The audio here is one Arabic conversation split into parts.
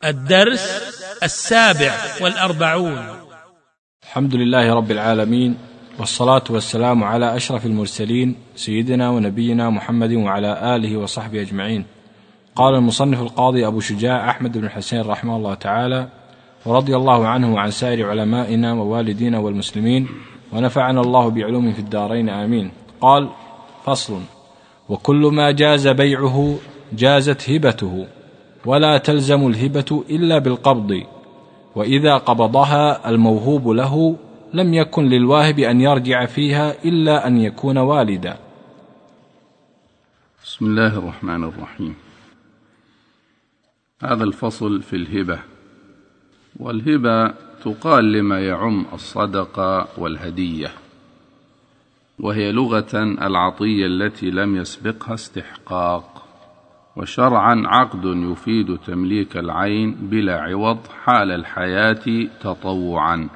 الدرس 47. الحمد لله رب العالمين، والصلاة والسلام على أشرف المرسلين سيدنا ونبينا محمد وعلى آله وصحبه أجمعين. قال المصنف القاضي أبو شجاع أحمد بن الحسين رحمه الله تعالى، ورضي الله عنه وعن سائر علمائنا ووالدينا والمسلمين، ونفعنا الله بعلوم في الدارين آمين. قال: فصل: وكل ما جاز بيعه جازت هبته، ولا تلزم الهبة إلا بالقبض، وإذا قبضها الموهوب له لم يكن للواهب أن يرجع فيها إلا أن يكون والدا. بسم الله الرحمن الرحيم. هذا الفصل في الهبة، والهبة تقال لما يعم الصدقة والهدية، وهي لغة العطية التي لم يسبقها استحقاق، وشرعا عقد يفيد تمليك العين بلا عوض حال الحياة تطوعا.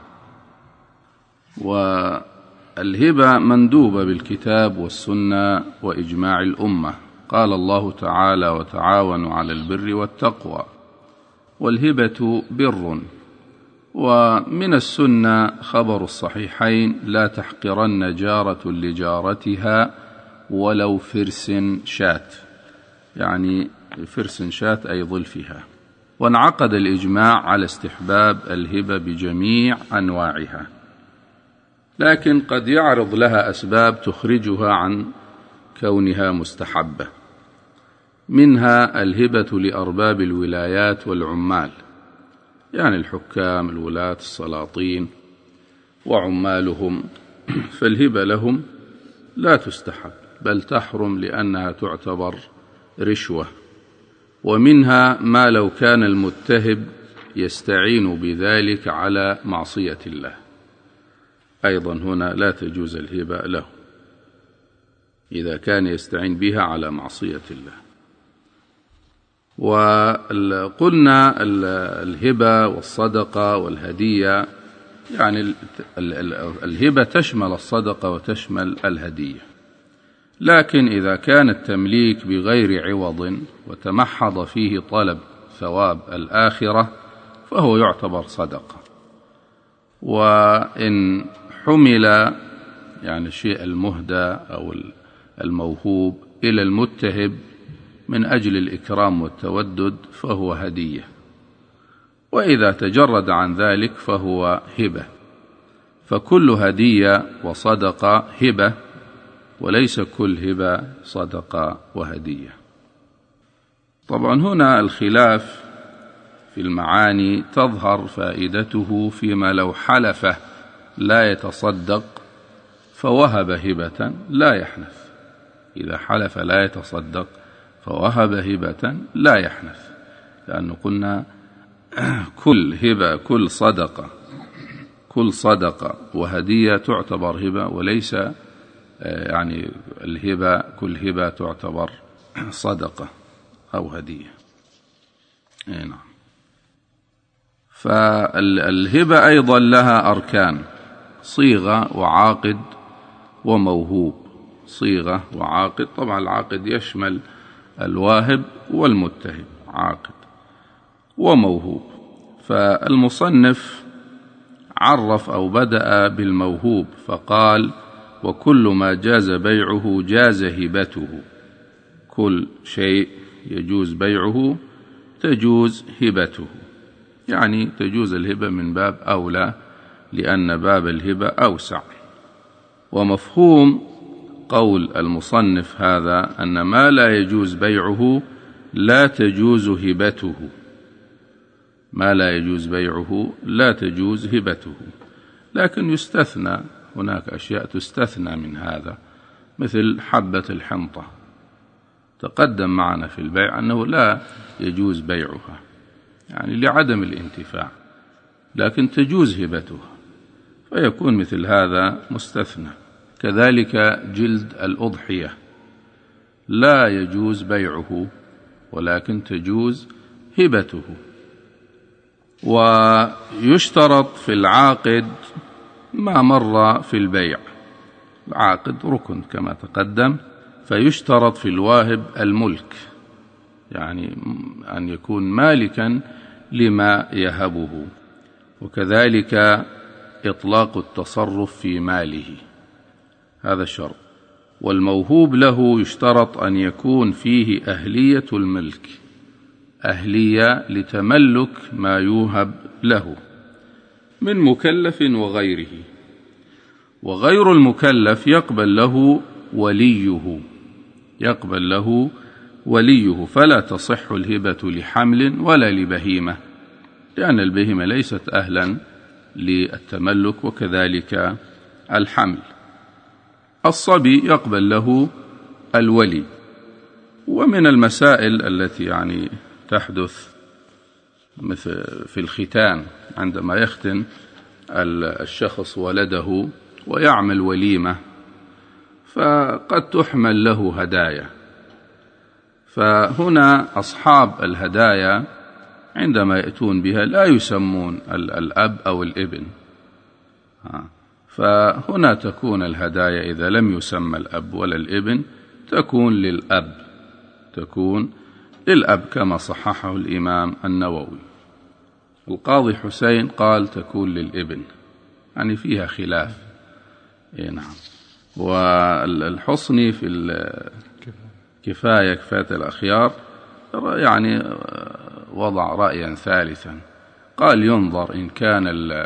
والهبة مندوبة بالكتاب والسنة وإجماع الأمة. قال الله تعالى: وتعاونوا على البر والتقوى. والهبة بر. ومن السنة خبر الصحيحين: لا تحقرن جارة لجارتها ولو فرس شاة، يعني فرس شاة أي ظلفها. وانعقد الإجماع على استحباب الهبة بجميع أنواعها، لكن قد يعرض لها أسباب تخرجها عن كونها مستحبة. منها الهبة لأرباب الولايات والعمال، يعني الحكام، الولاة، السلاطين وعمالهم، فالهبة لهم لا تستحب بل تحرم لأنها تعتبر رشوة. ومنها ما لو كان المتهب يستعين بذلك على معصية الله، أيضا هنا لا تجوز الهبة له إذا كان يستعين بها على معصية الله. وقلنا الهبة والصدقة والهدية، يعني الهبة تشمل الصدقة وتشمل الهدية، لكن إذا كان التمليك بغير عوض وتمحض فيه طلب ثواب الآخرة فهو يعتبر صدقة. وإن حمل يعني الشيء المهدى أو الموهوب إلى المتهب من أجل الإكرام والتودد فهو هدية، وإذا تجرد عن ذلك فهو هبة. فكل هدية وصدقة هبة، وليس كل هبة صدقة وهدية. طبعا هنا الخلاف في المعاني تظهر فائدته فيما لو حلف لا يتصدق فوهب هبة لا يحنث. إذا حلف لا يتصدق فوهب هبة لا يحنث، لأنه قلنا كل هبة كل صدقة وهدية تعتبر هبة، وليس يعني الهبة كل هبة تعتبر صدقة أو هدية. نعم. فالهبة أيضا لها أركان: صيغة وعاقد وموهوب. صيغة وعاقد، طبعا العاقد يشمل الواهب والمتهب، عاقد وموهوب. فالمصنف عرف أو بدأ بالموهوب فقال: وكل ما جاز بيعه جاز هبته. كل شيء يجوز بيعه تجوز هبته، يعني تجوز الهبة من باب أولى، لأن باب الهبة أوسع. ومفهوم قول المصنف هذا أن ما لا يجوز بيعه لا تجوز هبته. ما لا يجوز بيعه لا تجوز هبته، لكن يستثنى، هناك أشياء تستثنى من هذا، مثل حبة الحنطة تقدم معنا في البيع أنه لا يجوز بيعها، يعني لعدم الانتفاع، لكن تجوز هبتها، فيكون مثل هذا مستثنى. كذلك جلد الأضحية لا يجوز بيعه ولكن تجوز هبته. ويشترط في العاقد ما مر في البيع، العاقد ركن كما تقدم، فيشترط في الواهب الملك، يعني أن يكون مالكا لما يهبه، وكذلك إطلاق التصرف في ماله، هذا الشرط. والموهوب له يشترط أن يكون فيه أهلية الملك، أهلية لتملك ما يوهب له من مكلف وغيره. وغير المكلف يقبل له وليه، فلا تصح الهبة لحمل ولا لبهيمة، لأن البهيمة ليست أهلا للتملك، وكذلك الحمل. الصبي يقبل له الولي. ومن المسائل التي تحدث مثل في الختان، عندما يختن الشخص ولده ويعمل وليمة، فقد تحمل له هدايا، فهنا أصحاب الهدايا عندما يأتون بها لا يسمون الأب أو الابن، فهنا تكون الهدايا إذا لم يسمى الأب ولا الابن تكون للأب كما صححه الإمام النووي. القاضي حسين قال تكون للابن، فيها خلاف. نعم. والحصني في كفاية الأخيار وضع رأيا ثالثا، قال ينظر إن كان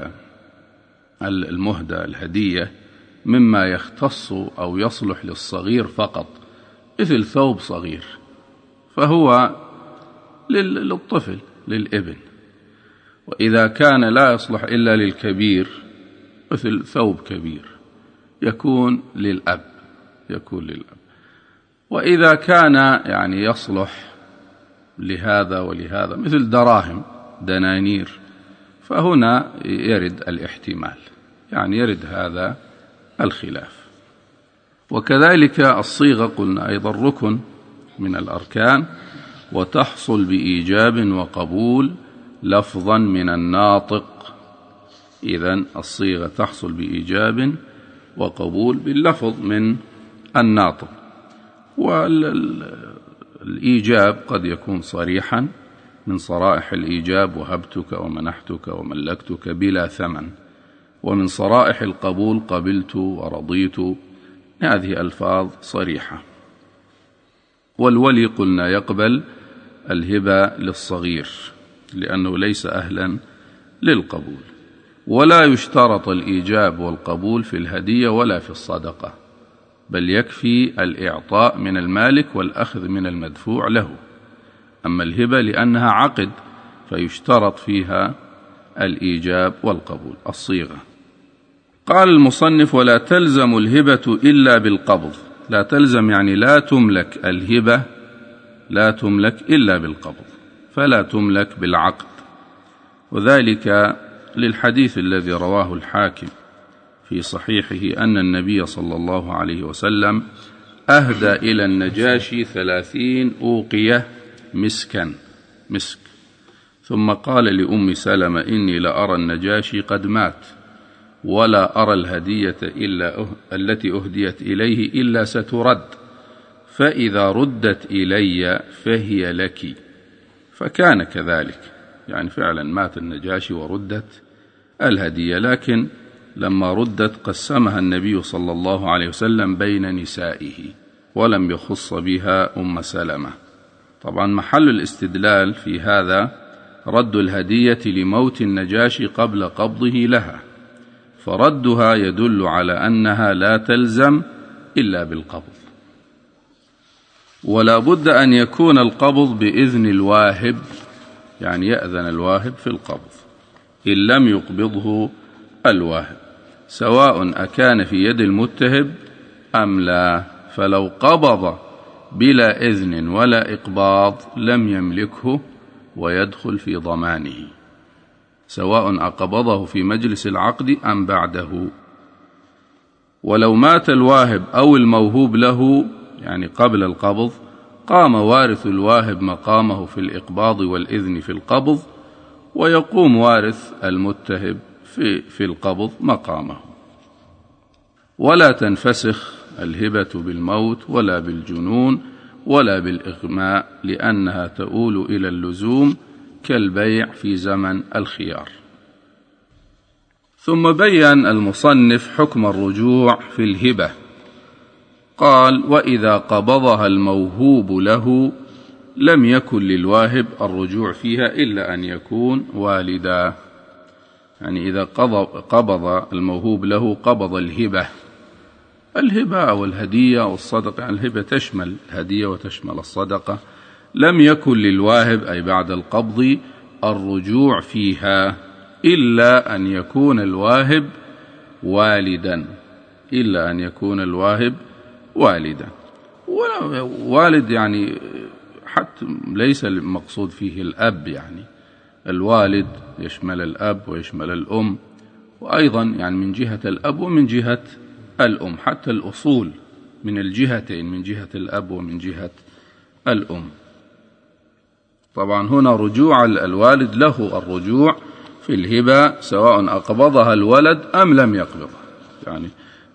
المهدى الهدية مما يختص أو يصلح للصغير فقط، مثل ثوب صغير، فهو للطفل للابن. وإذا كان لا يصلح إلا للكبير، مثل ثوب كبير، يكون للأب. وإذا كان يصلح لهذا ولهذا، مثل دراهم دنانير، فهنا يرد الاحتمال، يرد هذا الخلاف. وكذلك الصيغة قلنا أيضا ركن من الأركان، وتحصل بإيجاب وقبول لفظا من الناطق. إذن الصيغة تحصل بإيجاب وقبول باللفظ من الناطق. والإيجاب قد يكون صريحا من صرائح الإيجاب: وهبتك ومنحتك وملكتك بلا ثمن. ومن صرائح القبول: قبلت ورضيت. هذه ألفاظ صريحة. والولي قلنا يقبل الهبة للصغير لأنه ليس أهلا للقبول. ولا يشترط الإيجاب والقبول في الهدية ولا في الصدقة، بل يكفي الإعطاء من المالك والأخذ من المدفوع له. أما الهبة لأنها عقد فيشترط فيها الإيجاب والقبول. الصيغة. قال المصنف: ولا تلزم الهبة إلا بالقبض. لا تلزم لا تملك الهبة، لا تملك إلا بالقبض، فلا تملك بالعقد. وذلك للحديث الذي رواه الحاكم في صحيحه أن النبي صلى الله عليه وسلم أهدى إلى النجاشي 30 أوقية مسك، ثم قال لأم سلمة: إني لأرى النجاشي قد مات، ولا أرى الهدية التي أهديت إليه إلا سترد، فإذا ردت إلي فهي لك. فكان كذلك، فعلا مات النجاشي وردت الهدية، لكن لما ردت قسمها النبي صلى الله عليه وسلم بين نسائه ولم يخص بها أم سلمة. طبعا محل الاستدلال في هذا رد الهدية لموت النجاشي قبل قبضه لها، فردها يدل على أنها لا تلزم إلا بالقبض. ولا بد أن يكون القبض بإذن الواهب، يأذن الواهب في القبض إن لم يقبضه الواهب، سواء أكان في يد المتهب أم لا. فلو قبض بلا إذن ولا إقباض لم يملكه ويدخل في ضمانه، سواء أقبضه في مجلس العقد أم بعده. ولو مات الواهب أو الموهوب له قبل القبض، قام وارث الواهب مقامه في الإقباض والإذن في القبض، ويقوم وارث المتهب في القبض مقامه. ولا تنفسخ الهبة بالموت ولا بالجنون ولا بالإغماء، لأنها تؤول إلى اللزوم كالبيع في زمن الخيار. ثم بين المصنف حكم الرجوع في الهبة، قال: وإذا قبضها الموهوب له لم يكن للواهب الرجوع فيها إلا أن يكون والدا. يعني إذا قبض الموهوب له قبض الهبة أو الهدية أو الصدقة، يعني الهبة تشمل الهدية وتشمل الصدقة، لم يكن للواهب أي بعد القبض الرجوع فيها إلا أن يكون الواهب والدا، إلا أن يكون الواهب والدا. والد يعني حتى ليس المقصود فيه الأب، يعني الوالد يشمل الأب ويشمل الأم، وأيضا يعني من جهة الأب ومن جهة الأم، حتى الأصول من الجهتين، من جهة الأب ومن جهة الأم. طبعا هنا رجوع الوالد له الرجوع في الهبة سواء أقبضها الولد أم لم يقبضها، يعني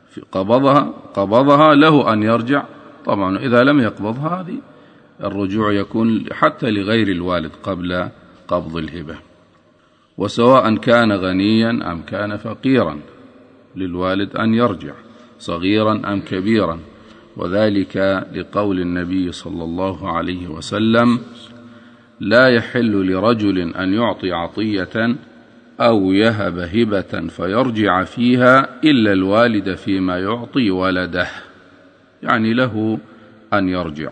قبضها له أن يرجع. طبعا إذا لم يقبضها هذه الرجوع يكون حتى لغير الوالد قبل قبض الهبة. وسواء كان غنيا أم كان فقيرا للوالد أن يرجع، صغيرا أم كبيرا، وذلك لقول النبي صلى الله عليه وسلم: لا يحل لرجل أن يعطي عطية أو يهب هبة فيرجع فيها إلا الوالد فيما يعطي ولده، يعني له أن يرجع.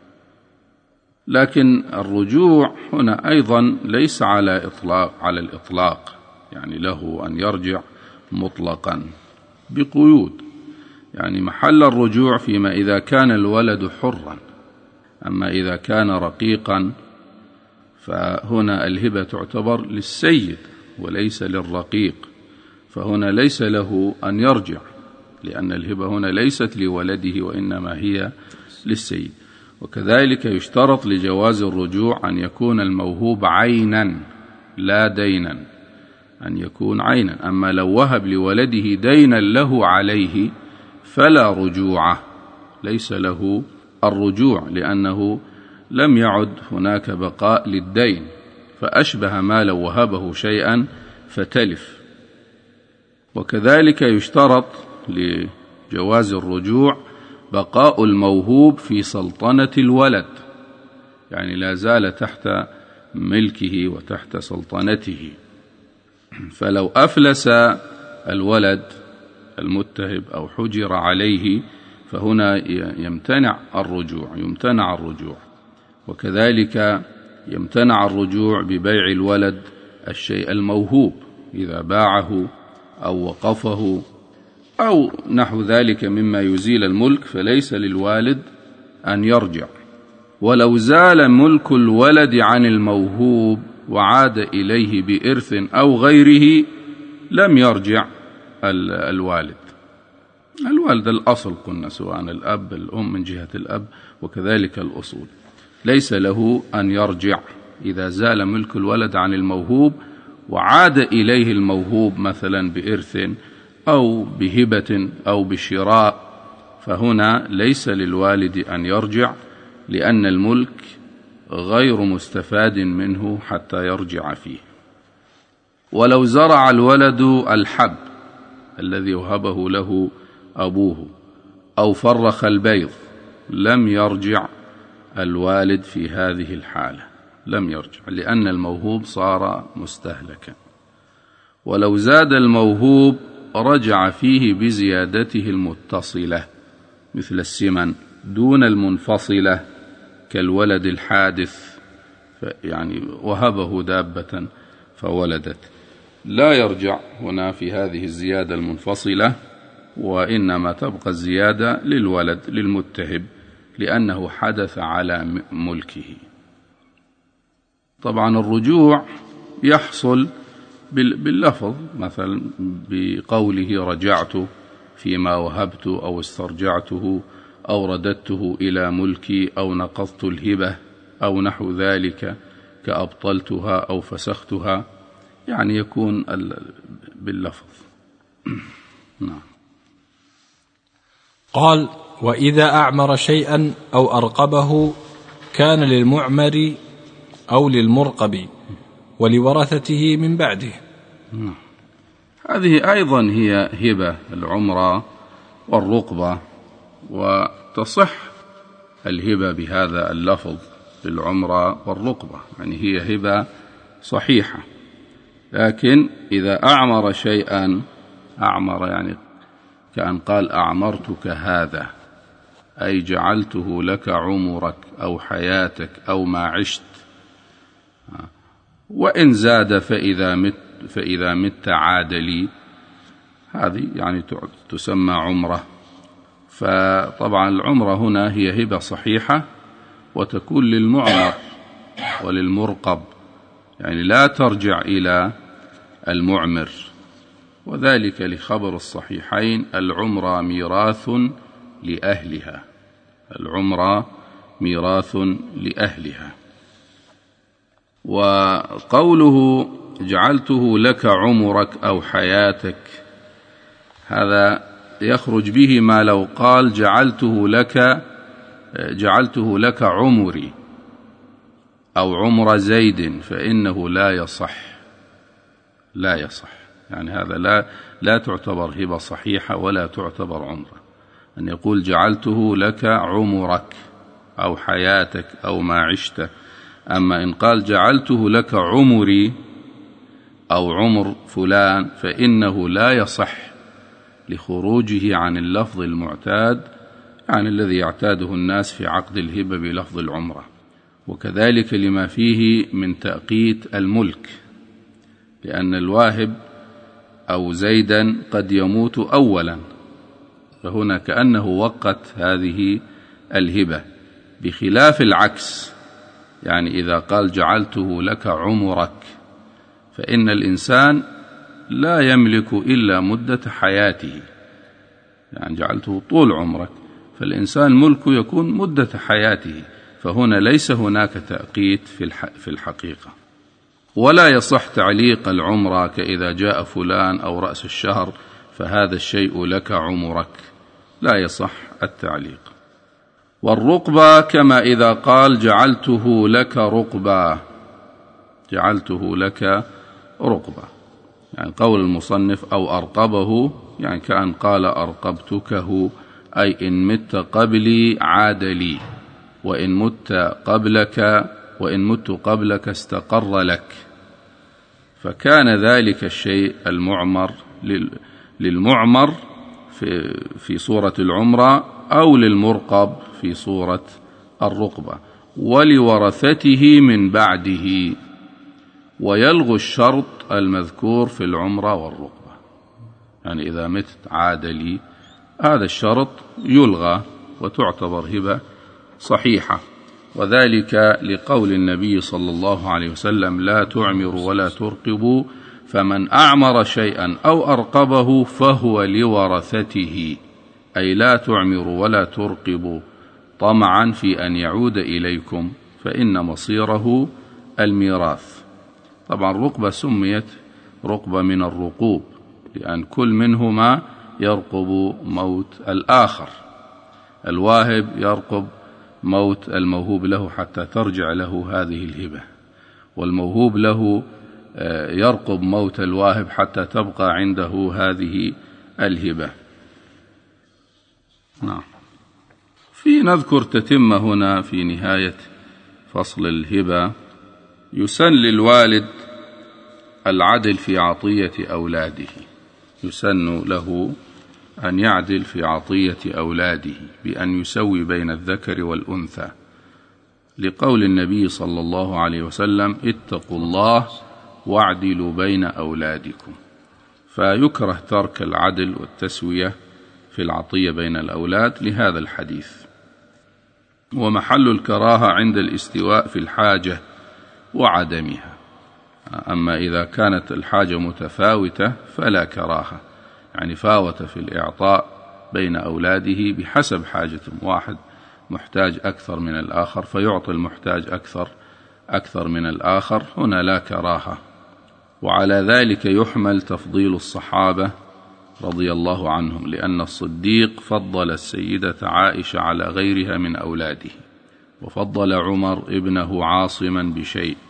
لكن الرجوع هنا أيضا ليس على الإطلاق، يعني له أن يرجع مطلقا بقيود. يعني محل الرجوع فيما إذا كان الولد حرا، أما إذا كان رقيقا فهنا الهبة تعتبر للسيد وليس للرقيق، فهنا ليس له أن يرجع، لأن الهبة هنا ليست لولده وإنما هي للسيد. وكذلك يشترط لجواز الرجوع أن يكون الموهوب عينا لا دينا، أن يكون عينا. أما لو وهب لولده دينا له عليه فلا رجوع، ليس له الرجوع، لأنه لم يعد هناك بقاء للدين، فأشبه ما لو وهبه شيئا فتلف. وكذلك يشترط لجواز الرجوع بقاء الموهوب في سلطنة الولد، يعني لا زال تحت ملكه وتحت سلطنته. فلو أفلس الولد المتهب أو حجر عليه فهنا يمتنع الرجوع. وكذلك يمتنع الرجوع ببيع الولد الشيء الموهوب إذا باعه أو وقفه أو نحو ذلك مما يزيل الملك، فليس للوالد أن يرجع. ولو زال ملك الولد عن الموهوب وعاد إليه بإرث أو غيره لم يرجع الوالد الأصل، قلنا سواء الأب الأم من جهة الأب، وكذلك الأصول ليس له أن يرجع. إذا زال ملك الولد عن الموهوب وعاد إليه الموهوب مثلا بإرث أو بهبة أو بشراء، فهنا ليس للوالد أن يرجع، لأن الملك غير مستفاد منه حتى يرجع فيه. ولو زرع الولد الحب الذي وهبه له أبوه أو فرخ البيض لم يرجع الوالد في هذه الحالة، لم يرجع، لأن الموهوب صار مستهلكا. ولو زاد الموهوب رجع فيه بزيادته المتصلة مثل السمن دون المنفصلة كالولد الحادث، يعني وهبه دابة فولدت، لا يرجع هنا في هذه الزيادة المنفصلة، وإنما تبقى الزيادة للولد للمتهب لأنه حدث على ملكه. طبعا الرجوع يحصل باللفظ، مثلا بقوله رجعت فيما وهبت أو استرجعته أو رددته إلى ملكي أو نقضت الهبة أو نحو ذلك كأبطلتها أو فسختها، يعني يكون باللفظ. نعم. قال: وإذا أعمر شيئا أو أرقبه كان للمعمر أو للمرقب ولورثته من بعده. هذه أيضا هي هبة العمرة والرقبة، وتصح الهبة بهذا اللفظ بالعمرة والرقبة، يعني هي هبة صحيحة. لكن إذا أعمر شيئا، أعمر يعني كأن قال أعمرتك هذا، أي جعلته لك عمرك أو حياتك أو ما عشت، وإن زاد فإذا مت عاد لي، هذه يعني تسمى عمرة. فطبعا العمرة هنا هي هبة صحيحة، وتكون للمعمر وللمرقب، يعني لا ترجع إلى المعمر، وذلك لخبر الصحيحين: العمرة ميراث لأهلها، العمرة ميراث لأهلها. وقوله جعلته لك عمرك أو حياتك، هذا يخرج به ما لو قال جعلته لك عمري أو عمر زيد، فإنه لا يصح، يعني هذا لا تعتبر هبة صحيحة ولا تعتبر عمرة. أن يقول جعلته لك عمرك أو حياتك أو ما عشت. أما إن قال جعلته لك عمري أو عمر فلان، فإنه لا يصح لخروجه عن اللفظ المعتاد، يعني الذي يعتاده الناس في عقد الهبة بلفظ العمرة. وكذلك لما فيه من تأقيت الملك، لأن الواهب أو زيدا قد يموت أولا، فهنا كأنه وقت هذه الهبة، بخلاف العكس. يعني إذا قال جعلته لك عمرك، فإن الإنسان لا يملك إلا مدة حياته، يعني جعلته طول عمرك، فالإنسان ملكه يكون مدة حياته، فهنا ليس هناك تأقيت في الحقيقة. ولا يصح تعليق العمرة كإذا جاء فلان أو رأس الشهر فهذا الشيء لك عمرك، لا يصح التعليق. والرقبة كما إذا قال جعلته لك رقبة، جعلته لك رقبة، يعني قول المصنف أو أرقبه، يعني كأن قال أرقبتكه، أي إن مت قبلي عاد لي، وإن مت قبلك استقر لك. فكان ذلك الشيء المعمر للمعمر في صورة العمرة، أو للمرقب في صورة الرقبة، ولورثته من بعده. ويلغو الشرط المذكور في العمرة والرقبة، يعني إذا مت عاد لي، هذا الشرط يلغى وتعتبر هبة صحيحة. وذلك لقول النبي صلى الله عليه وسلم: لا تعمروا ولا ترقبوا، فمن أعمر شيئا أو أرقبه فهو لورثته، أي لا تعمروا ولا ترقبوا طمعا في أن يعود إليكم، فإن مصيره الميراث. طبعا الرقبة سميت رقبة من الرقوب، لأن كل منهما يرقب موت الآخر. الواهب يرقب موت الموهوب له حتى ترجع له هذه الهبة، والموهوب له يرقب موت الواهب حتى تبقى عنده هذه الهبة. نعم. نذكر تتمة هنا في نهاية فصل الهبة: يسن للوالد العدل في عطية أولاده، يسن له أن يعدل في عطية أولاده بأن يسوي بين الذكر والأنثى، لقول النبي صلى الله عليه وسلم: اتقوا الله واعدلوا بين أولادكم. فيكره ترك العدل والتسوية في العطية بين الأولاد لهذا الحديث. ومحل الكراهة عند الاستواء في الحاجة وعدمها، أما إذا كانت الحاجة متفاوتة فلا كراهة، يعني فاوت في الإعطاء بين أولاده بحسب حاجتهم، واحد محتاج أكثر من الآخر فيعطي المحتاج أكثر من الآخر، هنا لا كراهة. وعلى ذلك يحمل تفضيل الصحابة رضي الله عنهم، لأن الصديق فضل السيدة عائشة على غيرها من أولاده، وفضل عمر ابنه عاصما بشيء،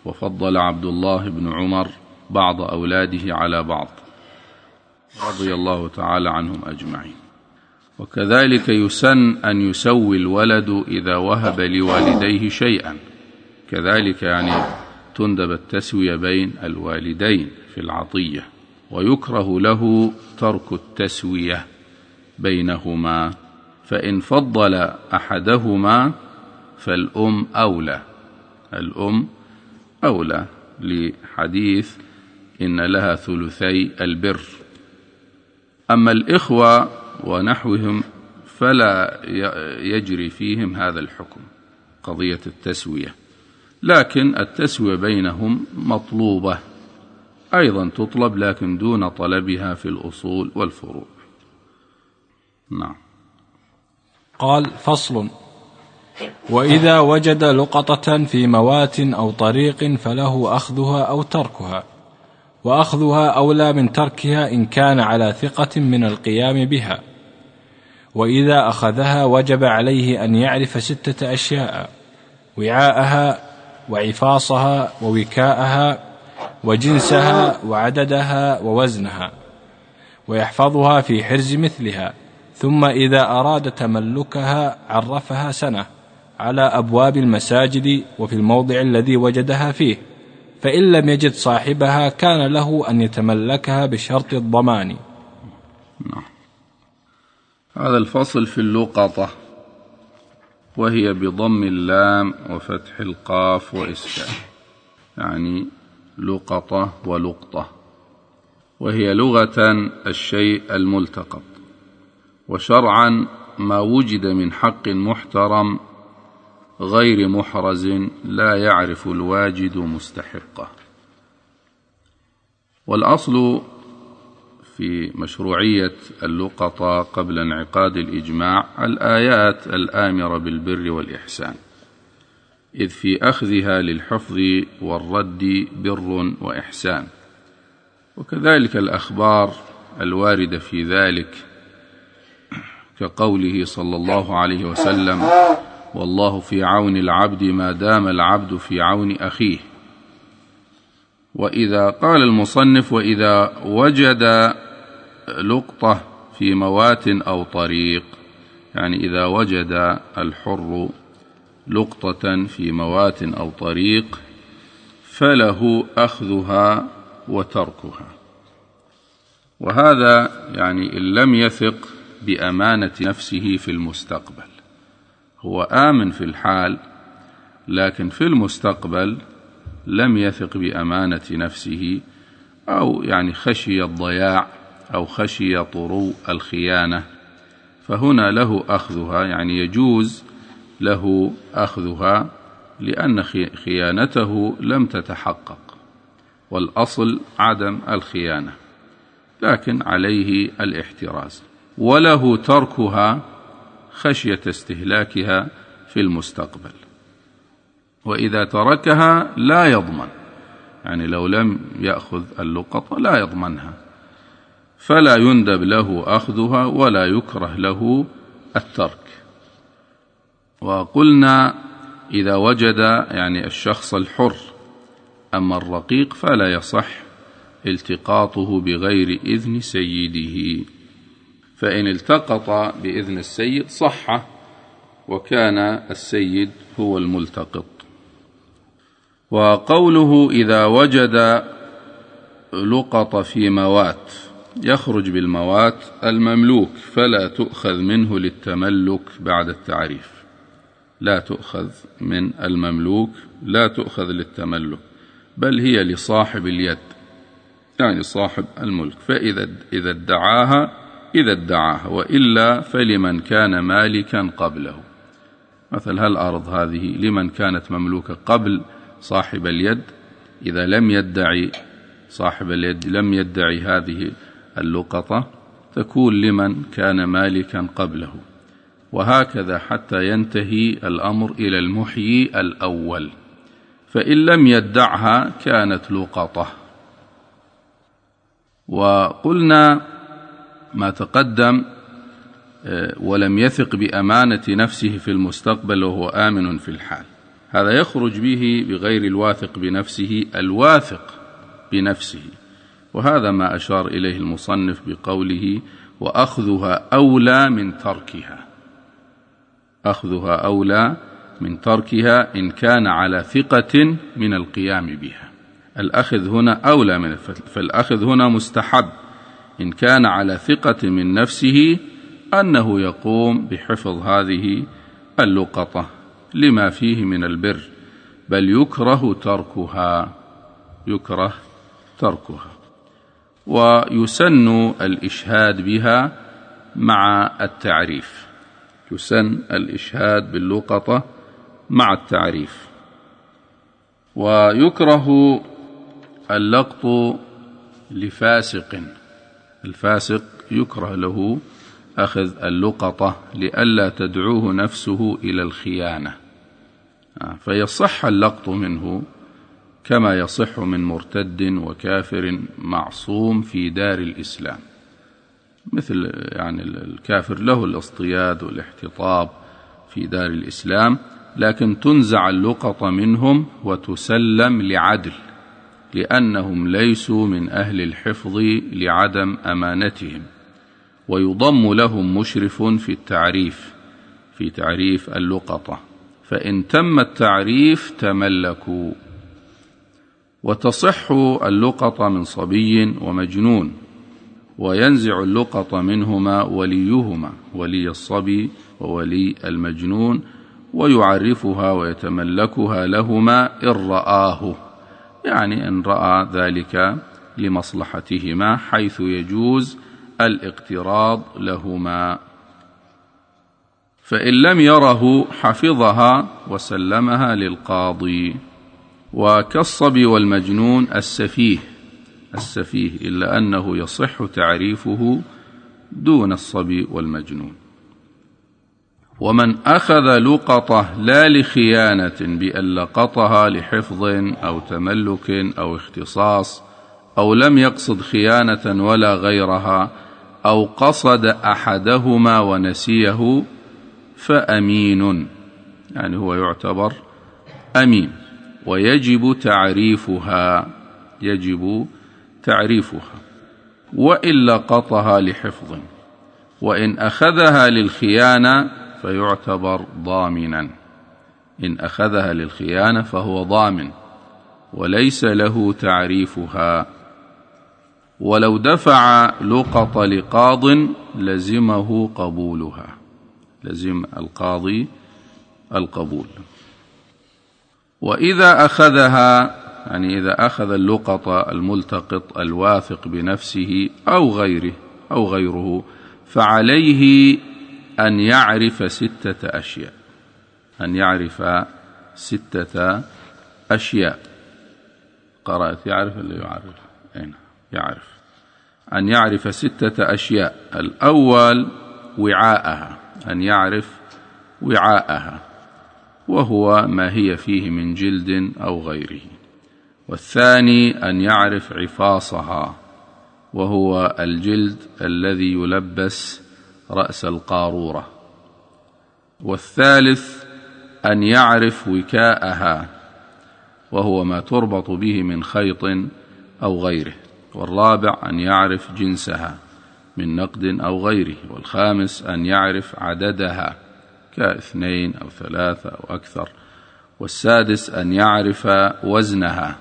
وفضل عبد الله بن عمر بعض أولاده على بعض رضي الله تعالى عنهم أجمعين. وكذلك يسن أن يسوي الولد إذا وهب لوالديه شيئا، كذلك يعني تندب التسوية بين الوالدين في العطية، ويكره له ترك التسوية بينهما، فإن فضل أحدهما فالأم أولى، الأم أولى لحديث إن لها ثلثي البر. أما الإخوة ونحوهم فلا يجري فيهم هذا الحكم قضية التسوية، لكن التسوية بينهم مطلوبة أيضا تطلب، لكن دون طلبها في الأصول والفروع. نعم. قال: فصل: وإذا وجد لقطة في موات أو طريق فله أخذها أو تركها، وأخذها أولى من تركها إن كان على ثقة من القيام بها. وإذا أخذها وجب عليه أن يعرف 6 أشياء: وعاءها، وعفاصها، ووكاءها، وجنسها، وعددها، ووزنها، ويحفظها في حرز مثلها. ثم إذا أراد تملكها عرفها سنة على أبواب المساجد وفي الموضع الذي وجدها فيه، فإن لم يجد صاحبها كان له أن يتملكها بشرط الضمان. هذا الفصل في اللقطة، وهي بضم اللام وفتح القاف وإسكان، يعني لقطة ولقطة، وهي لغة الشيء الملتقط، وشرعا ما وجد من حق محترم غير محرز لا يعرف الواجد مستحقه. والأصل في مشروعية اللقطة قبل انعقاد الإجماع الآيات الآمرة بالبر والإحسان، إذ في أخذها للحفظ والرد بر وإحسان، وكذلك الأخبار الواردة في ذلك كقوله صلى الله عليه وسلم: والله في عون العبد ما دام العبد في عون أخيه. وإذا قال المصنف: وإذا وجد لقطة في موات أو طريق، يعني إذا وجد الحر لقطة في موات أو طريق فله أخذها وتركها. وهذا يعني إن لم يثق بأمانة نفسه في المستقبل، هو آمن في الحال لكن في المستقبل لم يثق بأمانة نفسه، أو يعني خشي الضياع أو خشي طرو الخيانة، فهنا له أخذها، يعني يجوز له أخذها لأن خيانته لم تتحقق، والأصل عدم الخيانة، لكن عليه الاحتراز. وله تركها خشية استهلاكها في المستقبل، وإذا تركها لا يضمن، يعني لو لم يأخذ اللقطة لا يضمنها، فلا يندب له أخذها ولا يكره له الترك. وقلنا إذا وجد يعني الشخص الحر، أما الرقيق فلا يصح التقاطه بغير إذن سيده، فإن التقط بإذن السيد صح، وكان السيد هو الملتقط. وقوله إذا وجد لقط في موات، يخرج بالموات المملوك، فلا تؤخذ منه للتملك بعد التعريف، لا تؤخذ من المملوك، لا تؤخذ للتملك، بل هي لصاحب اليد، يعني صاحب الملك، فإذا ادعاها وإلا فلمن كان مالكا قبله. مثل هالأرض هذه لمن كانت مملوكة قبل صاحب اليد، إذا لم يدعي صاحب اليد لم يدعي هذه اللقطة تكون لمن كان مالكا قبله، وهكذا حتى ينتهي الأمر إلى المحيي الأول، فإن لم يدعها كانت لقطة. وقلنا ما تقدم ولم يثق بأمانة نفسه في المستقبل وهو آمن في الحال، هذا يخرج به بغير الواثق بنفسه الواثق بنفسه، وهذا ما أشار إليه المصنف بقوله وأخذها أولى من تركها. أخذها أولى من تركها إن كان على ثقة من القيام بها. الأخذ هنا أولى من، فالأخذ هنا مستحب إن كان على ثقة من نفسه أنه يقوم بحفظ هذه اللقطة لما فيه من البر، بل يكره تركها، ويسن الإشهاد بها مع التعريف، يسن الإشهاد باللقطة مع التعريف. ويكره اللقط لفاسق، الفاسق يكره له أخذ اللقطة لئلا تدعوه نفسه إلى الخيانة، فيصح اللقط منه كما يصح من مرتد وكافر معصوم في دار الإسلام، مثل يعني الكافر له الاصطياد والاحتطاب في دار الإسلام، لكن تنزع اللقطة منهم وتسلم لعدل، لأنهم ليسوا من أهل الحفظ لعدم أمانتهم، ويضم لهم مشرف في تعريف اللقطة، فإن تم التعريف تملكوا. وتصح اللقطة من صبي ومجنون، وينزع اللقطة منهما وليهما، ولي الصبي وولي المجنون، ويعرفها ويتملكها لهما إن رآه، يعني إن رأى ذلك لمصلحتهما، حيث يجوز الاقتراض لهما. فإن لم يره حفظها وسلمها للقاضي. وكالصبي والمجنون السفيه إلا أنه يصح تعريفه دون الصبي والمجنون. ومن أخذ لقطة لا لخيانة بأن لقطها لحفظ أو تملك أو اختصاص، أو لم يقصد خيانة ولا غيرها، أو قصد أحدهما ونسيه، فأمين، يعني هو يعتبر أمين، ويجب تعريفها، وإن لقطها لحفظ. وإن أخذها للخيانة فيعتبر ضامنا، إن أخذها للخيانة فهو ضامن وليس له تعريفها. ولو دفع لقط لقاض لزمه قبولها، لزم القاضي القبول. وإذا أخذها، يعني إذا أخذ اللقطة الملتقط الواثق بنفسه أو غيره فعليه أن يعرف 6 أشياء، أن يعرف 6 أشياء. قرأت يعرف اللي يعرف أين يعرف، أن يعرف 6 أشياء. الأول وعاءها، أن يعرف وعاءها، وهو ما هي فيه من جلد أو غيره. والثاني أن يعرف عفاصها، وهو الجلد الذي يلبس رأس القارورة. والثالث أن يعرف وكاءها، وهو ما تربط به من خيط أو غيره. والرابع أن يعرف جنسها من نقد أو غيره. والخامس أن يعرف عددها ك2 أو 3 أو أكثر. والسادس أن يعرف وزنها.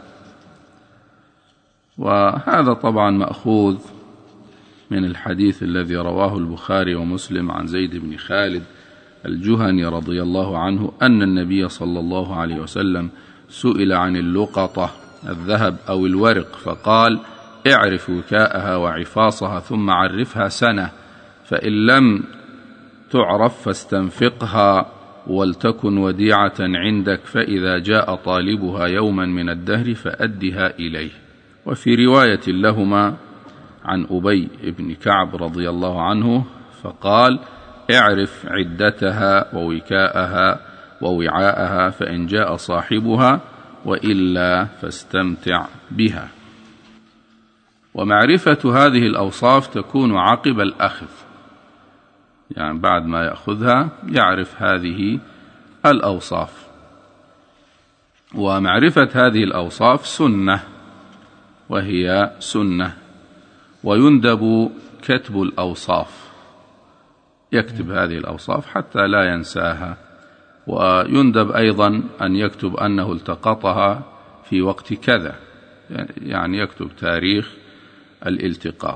وهذا طبعا مأخوذ من الحديث الذي رواه البخاري ومسلم عن زيد بن خالد الجهني رضي الله عنه أن النبي صلى الله عليه وسلم سئل عن اللقطة الذهب أو الورق، فقال: اعرف وكاءها وعفاصها ثم عرفها سنة، فإن لم تعرف فاستنفقها ولتكن وديعة عندك، فإذا جاء طالبها يوما من الدهر فأدها إليه. وفي رواية لهما عن أبي بن كعب رضي الله عنه فقال: اعرف عدتها ووكاءها ووعاءها، فإن جاء صاحبها، وإلا فاستمتع بها. ومعرفة هذه الأوصاف تكون عقب الأخذ، يعني بعد ما يأخذها يعرف هذه الأوصاف. ومعرفة هذه الأوصاف سنة، وهي سنة، ويندب كتب الأوصاف، يكتب هذه الأوصاف حتى لا ينساها. ويندب أيضا أن يكتب أنه التقطها في وقت كذا، يعني يكتب تاريخ الالتقاط،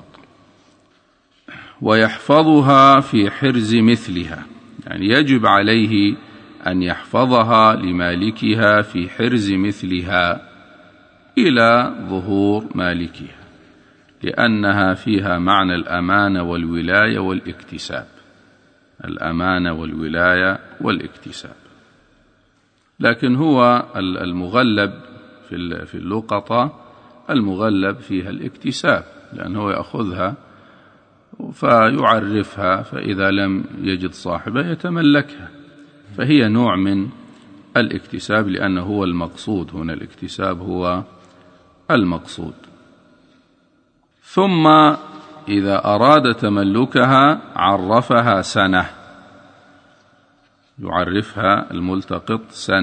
ويحفظها في حرز مثلها، يعني يجب عليه أن يحفظها لمالكها في حرز مثلها إلى ظهور مالكها، لأنها فيها معنى الأمانة والولاية والاكتساب، الأمانة والولاية والاكتساب. لكن هو المغلب في اللقطة، المغلب فيها الاكتساب، لأنه يأخذها فيعرفها، فإذا لم يجد صاحبه يتملكها، فهي نوع من الاكتساب، لأنه هو المقصود هنا، الاكتساب هو المقصود. ثم إذا أراد تملكها عرفها سنة، يعرفها الملتقط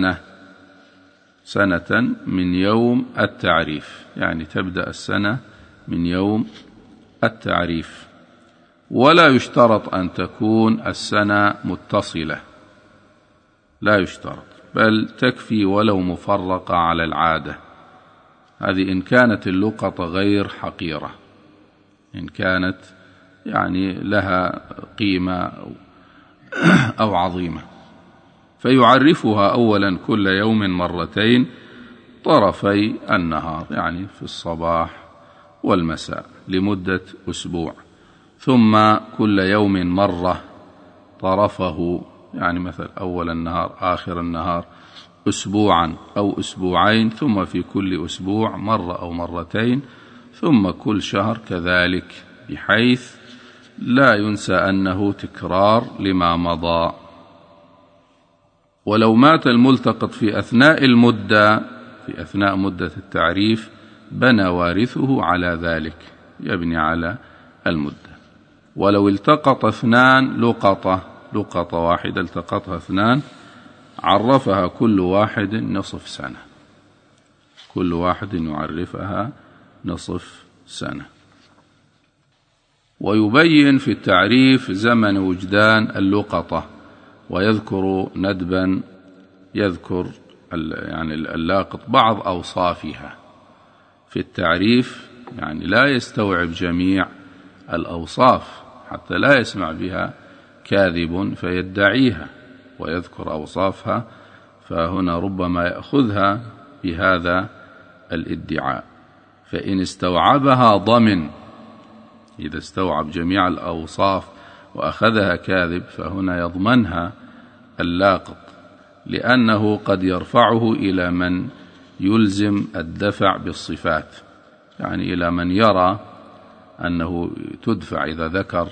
سنة من يوم التعريف، يعني تبدأ السنة من يوم التعريف. ولا يشترط أن تكون السنة متصلة، لا يشترط، بل تكفي ولو مفرقة على العادة، هذه إن كانت اللقطة غير حقيرة، إن كانت يعني لها قيمة أو عظيمة. فيعرفها أولا كل يوم مرتين طرفي النهار، يعني في الصباح والمساء لمدة أسبوع، ثم كل يوم مرة طرفه، يعني مثل أول النهار آخر النهار، أسبوعا أو أسبوعين، ثم في كل أسبوع مرة أو مرتين، ثم كل شهر كذلك، بحيث لا ينسى أنه تكرار لما مضى. ولو مات الملتقط في أثناء مدة التعريف بنى وارثه على ذلك، يبني على المدة. ولو التقط اثنان لقطة واحدة التقطها اثنان، عرفها كل واحد نصف سنة، كل واحد يعرفها نصف سنة. ويبين في التعريف زمن وجدان اللقطة، ويذكر ندبا، يذكر يعني اللاقط بعض أوصافها في التعريف، يعني لا يستوعب جميع الأوصاف حتى لا يسمع بها كاذب فيدعيها، ويذكر أوصافها، فهنا ربما يأخذها بهذا الادعاء. فإن استوعبها ضمن، إذا استوعب جميع الأوصاف وأخذها كاذب فهنا يضمنها اللاقط، لأنه قد يرفعه إلى من يلزم الدفع بالصفات، يعني إلى من يرى أنه تدفع إذا ذكر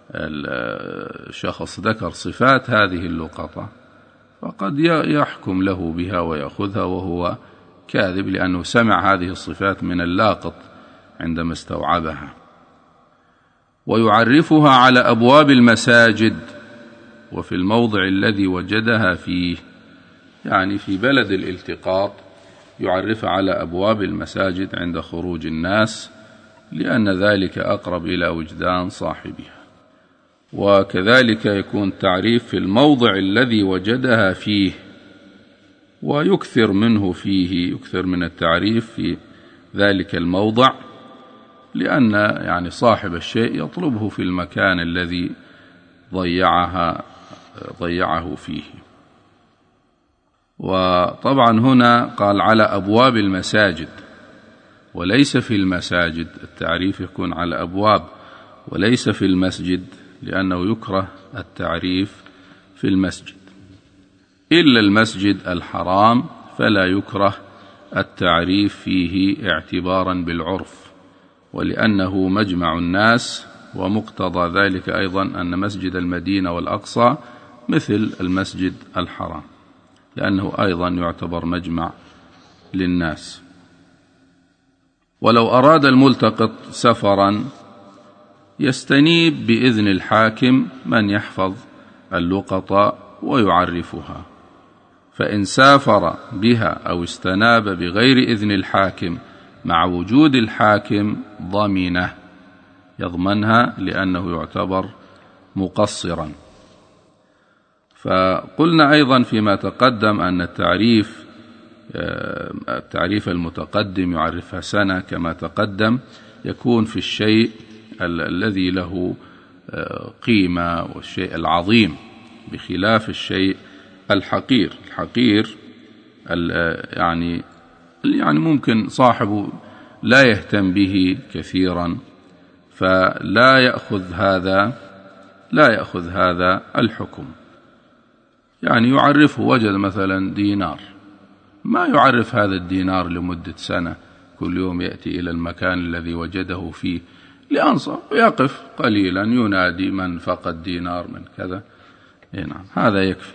الشخص ذكر صفات هذه اللقطة، فقد يحكم له بها ويأخذها وهو كاذب، لأنه سمع هذه الصفات من اللاقط عندما استوعبها. ويعرفها على أبواب المساجد وفي الموضع الذي وجدها فيه، يعني في بلد الالتقاط يعرفها على أبواب المساجد عند خروج الناس، لأن ذلك أقرب إلى وجدان صاحبها. وكذلك يكون تعريف في الموضع الذي وجدها فيه، ويكثر منه فيه، يكثر من التعريف في ذلك الموضع، لأن يعني صاحب الشيء يطلبه في المكان الذي ضيعه فيه. وطبعا هنا قال على أبواب المساجد وليس في المساجد، التعريف يكون على أبواب وليس في المسجد، لأنه يكره التعريف في المسجد، إلا المسجد الحرام فلا يكره التعريف فيه اعتبارا بالعرف، ولأنه مجمع الناس، ومقتضى ذلك أيضا أن مسجد المدينة والأقصى مثل المسجد الحرام، لأنه أيضا يعتبر مجمع للناس. ولو أراد الملتقط سفرا يستنيب بإذن الحاكم من يحفظ اللقطة ويعرفها، فإن سافر بها أو استناب بغير إذن الحاكم مع وجود الحاكم ضمنه، يضمنها لأنه يعتبر مقصرا. فقلنا أيضا فيما تقدم أن التعريف المتقدم يعرفها سنة كما تقدم، يكون في الشيء الذي له قيمة والشيء العظيم، بخلاف الشيء الحقير. الحقير يعني ممكن صاحبه لا يهتم به كثيرا، فلا يأخذ هذا الحكم. يعني يعرفه، وجد مثلا دينار، ما يعرف هذا الدينار لمدة سنة كل يوم يأتي إلى المكان الذي وجده فيه لأنصر، يقف قليلا ينادي من فقد دينار من كذا، نعم هذا يكفي.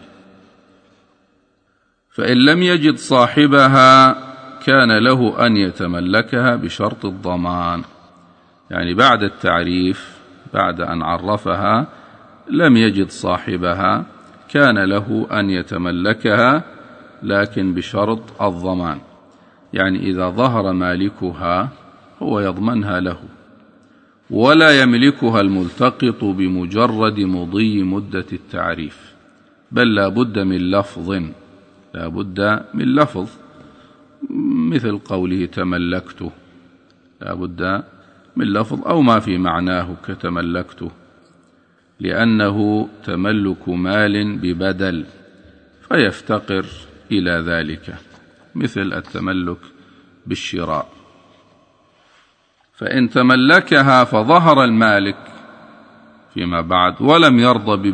فإن لم يجد صاحبها كان له أن يتملكها بشرط الضمان. يعني بعد التعريف، بعد أن عرفها لم يجد صاحبها، كان له أن يتملكها لكن بشرط الضمان. يعني إذا ظهر مالكها هو يضمنها له، ولا يملكها الملتقط بمجرد مضي مدة التعريف، بل لا بد من لفظ مثل قوله تملكته، لا بد من لفظ أو ما في معناه كتملكته، لأنه تملك مال ببدل فيفتقر إلى ذلك، مثل التملك بالشراء. فإن تملكها فظهر المالك فيما بعد ولم يرضى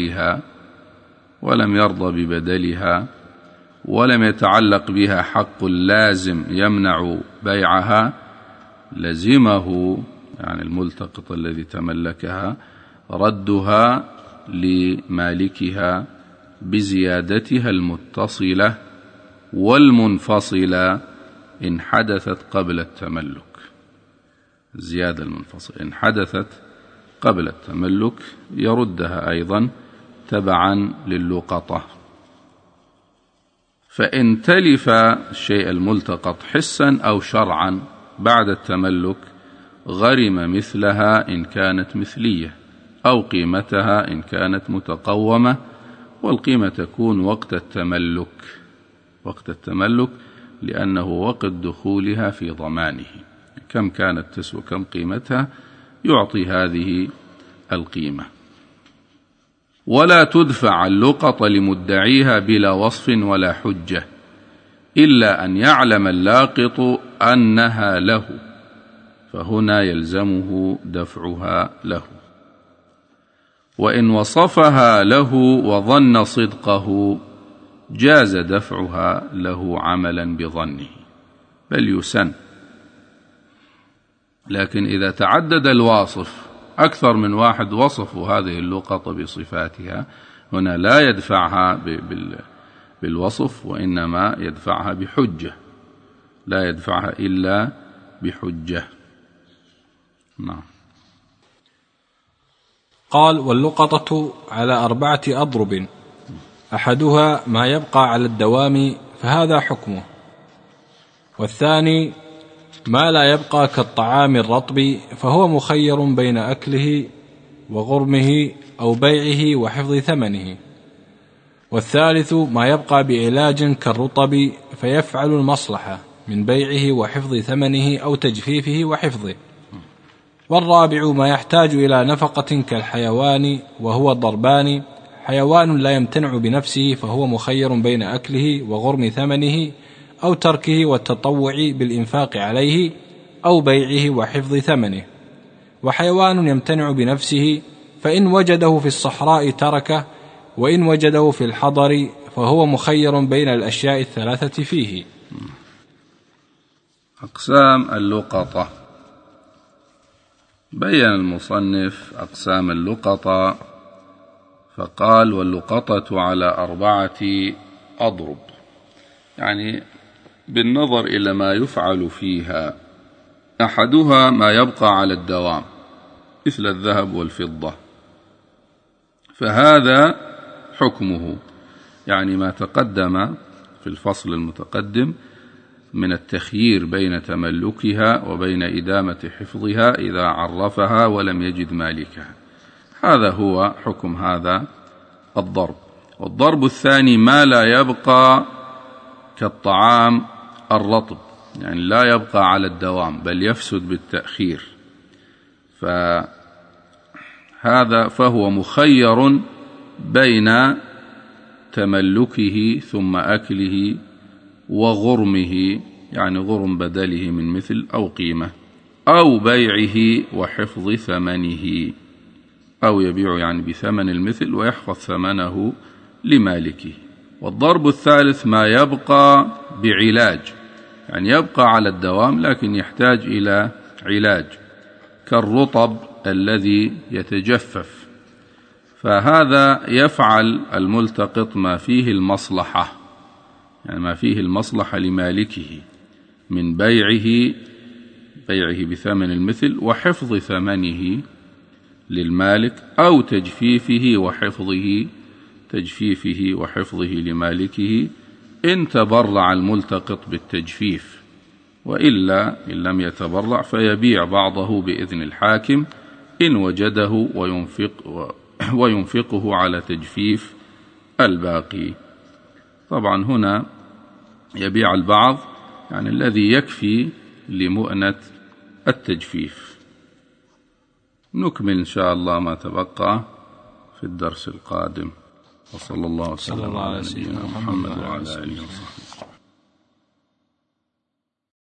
ببدلها ولم يتعلق بها حق لازم يمنع بيعها، لزمه يعني الملتقط الذي تملكها ردها لمالكها بزيادتها المتصلة والمنفصلة إن حدثت قبل التملك. الزيادة المنفصلة إن حدثت قبل التملك يردها أيضا تبعا للقطة. فإن تلف الشيء الملتقط حسا أو شرعا بعد التملك غرم مثلها إن كانت مثلية، أو قيمتها إن كانت متقومة، والقيمة تكون وقت التملك لأنه وقت دخولها في ضمانه، كم كانت تسوى، كم قيمتها، يعطي هذه القيمة. ولا تدفع اللقطة لمدعيها بلا وصف ولا حجة إلا أن يعلم اللاقط أنها له، فهنا يلزمه دفعها له. وإن وصفها له وظن صدقه جاز دفعها له عملا بظنه، بل يسن. لكن إذا تعدد الواصف، أكثر من واحد وصفوا هذه اللقطة بصفاتها، هنا لا يدفعها بالوصف، وإنما يدفعها بحجة، لا يدفعها إلا بحجة. نعم. قال: واللقطة على 4 أضرب، أحدها ما يبقى على الدوام فهذا حكمه، والثاني ما لا يبقى كالطعام الرطب فهو مخير بين أكله وغرمه أو بيعه وحفظ ثمنه، والثالث ما يبقى بعلاج كالرطب فيفعل المصلحة من بيعه وحفظ ثمنه أو تجفيفه وحفظه، والرابع ما يحتاج إلى نفقة كالحيوان وهو ضربان: حيوان لا يمتنع بنفسه فهو مخير بين أكله وغرم ثمنه أو تركه والتطوع بالإنفاق عليه أو بيعه وحفظ ثمنه، وحيوان يمتنع بنفسه فإن وجده في الصحراء تركه، وإن وجده في الحضر فهو مخير بين الأشياء الثلاثة فيه. أقسام اللقطة. بين المصنف أقسام اللقطة فقال: واللقطة على 4 أضرب، يعني بالنظر إلى ما يفعل فيها. أحدها ما يبقى على الدوام مثل الذهب والفضة، فهذا حكمه يعني ما تقدم في الفصل المتقدم من التخيير بين تملكها وبين إدامة حفظها إذا عرفها ولم يجد مالكها. هذا هو حكم هذا الضرب. والضرب الثاني ما لا يبقى كالطعام الرطب، يعني لا يبقى على الدوام بل يفسد بالتأخير، فهو مخير بين تملكه ثم أكله وغرمه، يعني غرم بدله من مثل أو قيمة، أو بيعه وحفظ ثمنه، أو يبيع يعني بثمن المثل ويحفظ ثمنه لمالكه. والضرب الثالث ما يبقى بعلاج، يعني يبقى على الدوام لكن يحتاج إلى علاج، كالرطب الذي يتجفف، فهذا يفعل الملتقط ما فيه المصلحة، يعني ما فيه المصلحة لمالكه من بيعه بثمن المثل وحفظ ثمنه للمالك، أو تجفيفه وحفظه لمالكه إن تبرع الملتقط بالتجفيف، وإلا إن لم يتبرع فيبيع بعضه بإذن الحاكم إن وجده وينفقه على تجفيف الباقي. طبعا هنا يبيع البعض يعني الذي يكفي لمؤنة التجفيف. نكمل إن شاء الله ما تبقى في الدرس القادم، وصلى الله وسلم على نبينا محمد وعلى آله وصحبه.